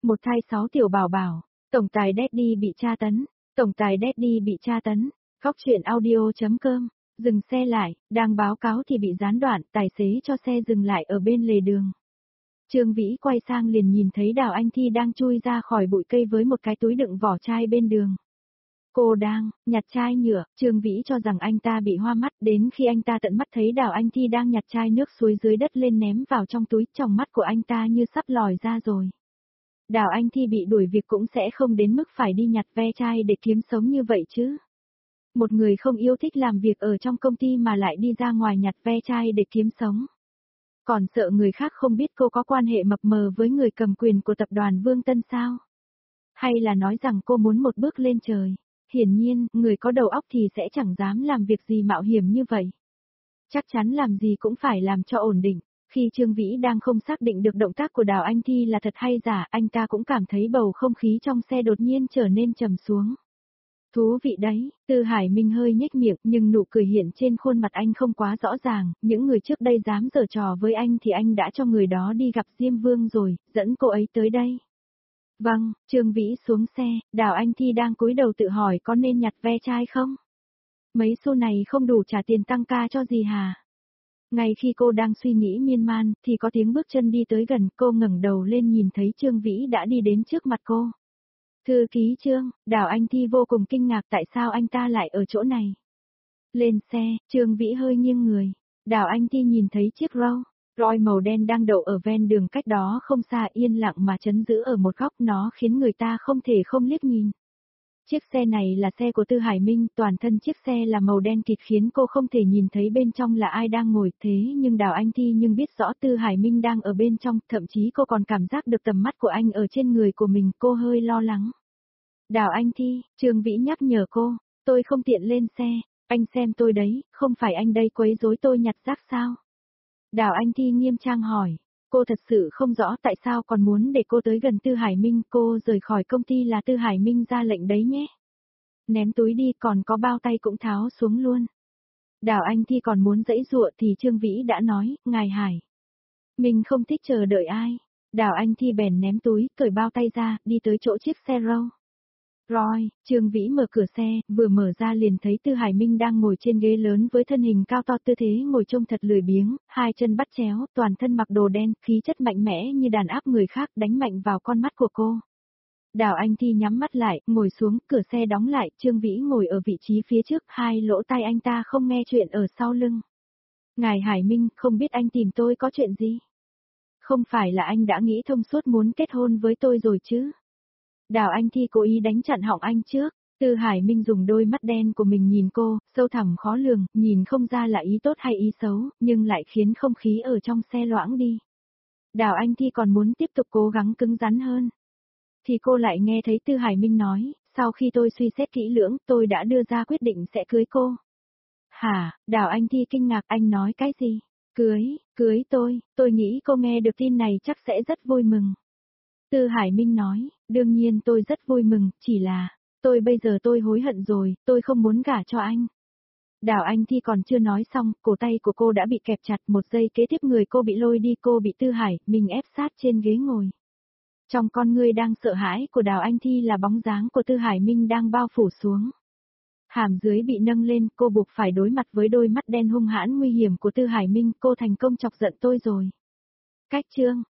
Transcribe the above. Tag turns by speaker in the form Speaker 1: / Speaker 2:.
Speaker 1: Một thai 6 tiểu bảo bảo, tổng tài Daddy bị tra tấn, tổng tài Daddy bị tra tấn, khóc chuyện audio.com, dừng xe lại, đang báo cáo thì bị gián đoạn, tài xế cho xe dừng lại ở bên lề đường. Trương Vĩ quay sang liền nhìn thấy Đào Anh Thi đang chui ra khỏi bụi cây với một cái túi đựng vỏ chai bên đường. Cô đang nhặt chai nhựa, Trương Vĩ cho rằng anh ta bị hoa mắt, đến khi anh ta tận mắt thấy Đào Anh Thi đang nhặt chai nước suối dưới đất lên ném vào trong túi, tròng mắt của anh ta như sắp lòi ra rồi. Đào Anh Thi bị đuổi việc cũng sẽ không đến mức phải đi nhặt ve chai để kiếm sống như vậy chứ. Một người không yêu thích làm việc ở trong công ty mà lại đi ra ngoài nhặt ve chai để kiếm sống. Còn sợ người khác không biết cô có quan hệ mập mờ với người cầm quyền của tập đoàn Vương Tân sao? Hay là nói rằng cô muốn một bước lên trời? Hiển nhiên, người có đầu óc thì sẽ chẳng dám làm việc gì mạo hiểm như vậy. Chắc chắn làm gì cũng phải làm cho ổn định. Khi Trương Vĩ đang không xác định được động tác của Đào Anh Thi là thật hay giả, anh ta cũng cảm thấy bầu không khí trong xe đột nhiên trở nên trầm xuống. Thú vị đấy, Tư Hải Minh hơi nhếch miệng nhưng nụ cười hiện trên khuôn mặt anh không quá rõ ràng, những người trước đây dám giở trò với anh thì anh đã cho người đó đi gặp Diêm Vương rồi, dẫn cô ấy tới đây. Vâng, Trương Vĩ xuống xe, Đào Anh Thi đang cúi đầu tự hỏi có nên nhặt ve chai không? Mấy xu này không đủ trả tiền tăng ca cho gì hả? Ngay khi cô đang suy nghĩ miên man, thì có tiếng bước chân đi tới gần, cô ngẩng đầu lên nhìn thấy Trương Vĩ đã đi đến trước mặt cô. Thư ký Trương, Đào Anh Thi vô cùng kinh ngạc tại sao anh ta lại ở chỗ này. Lên xe, Trương Vĩ hơi nghiêng người. Đào Anh Thi nhìn thấy chiếc Rolls-Royce màu đen đang đậu ở ven đường cách đó không xa, yên lặng mà trấn giữ ở một góc, nó khiến người ta không thể không liếc nhìn. Chiếc xe này là xe của Tư Hải Minh, toàn thân chiếc xe là màu đen kịt khiến cô không thể nhìn thấy bên trong là ai đang ngồi, thế nhưng Đào Anh Thi biết rõ Tư Hải Minh đang ở bên trong, thậm chí cô còn cảm giác được tầm mắt của anh ở trên người của mình, cô hơi lo lắng. Đào Anh Thi, Trương Vĩ nhắc nhở cô, tôi không tiện lên xe, anh xem tôi đấy, không phải anh đây quấy rối tôi nhặt rác sao? Đào Anh Thi nghiêm trang hỏi, cô thật sự không rõ tại sao còn muốn để cô tới gần Tư Hải Minh, cô rời khỏi công ty là Tư Hải Minh ra lệnh đấy nhé. Ném túi đi, còn có bao tay cũng tháo xuống luôn. Đào Anh Thi còn muốn giãy giụa thì Trương Vĩ đã nói, ngài Hải. Mình không thích chờ đợi ai. Đào Anh Thi bèn ném túi, cởi bao tay ra, đi tới chỗ chiếc xe Rồi, Trương Vĩ mở cửa xe, vừa mở ra liền thấy Tư Hải Minh đang ngồi trên ghế lớn với thân hình cao to, tư thế ngồi trông thật lười biếng, hai chân bắt chéo, toàn thân mặc đồ đen, khí chất mạnh mẽ như đàn áp người khác, đánh mạnh vào con mắt của cô. Đào Anh Thi nhắm mắt lại, ngồi xuống, cửa xe đóng lại, Trương Vĩ ngồi ở vị trí phía trước, hai lỗ tai anh ta không nghe chuyện ở sau lưng. Ngài Hải Minh, không biết anh tìm tôi có chuyện gì? Không phải là anh đã nghĩ thông suốt muốn kết hôn với tôi rồi chứ? Đào Anh Thi cố ý đánh chặn họng anh trước. Tư Hải Minh dùng đôi mắt đen của mình nhìn cô, sâu thẳm khó lường, nhìn không ra là ý tốt hay ý xấu, nhưng lại khiến không khí ở trong xe loãng đi. Đào Anh Thi còn muốn tiếp tục cố gắng cứng rắn hơn. Thì cô lại nghe thấy Tư Hải Minh nói, sau khi tôi suy xét kỹ lưỡng, tôi đã đưa ra quyết định sẽ cưới cô. Hả, Đào Anh Thi kinh ngạc, anh nói cái gì? Cưới tôi nghĩ cô nghe được tin này chắc sẽ rất vui mừng. Tư Hải Minh nói, đương nhiên tôi rất vui mừng, chỉ là, bây giờ tôi hối hận rồi, tôi không muốn gả cho anh. Đào Anh Thi còn chưa nói xong, cổ tay của cô đã bị kẹp chặt, một giây kế tiếp người cô bị lôi đi, cô bị Tư Hải Minh ép sát trên ghế ngồi. Trong con ngươi đang sợ hãi của Đào Anh Thi là bóng dáng của Tư Hải Minh đang bao phủ xuống. Hàm dưới bị nâng lên, cô buộc phải đối mặt với đôi mắt đen hung hãn nguy hiểm của Tư Hải Minh, cô thành công chọc giận tôi rồi. Cách chương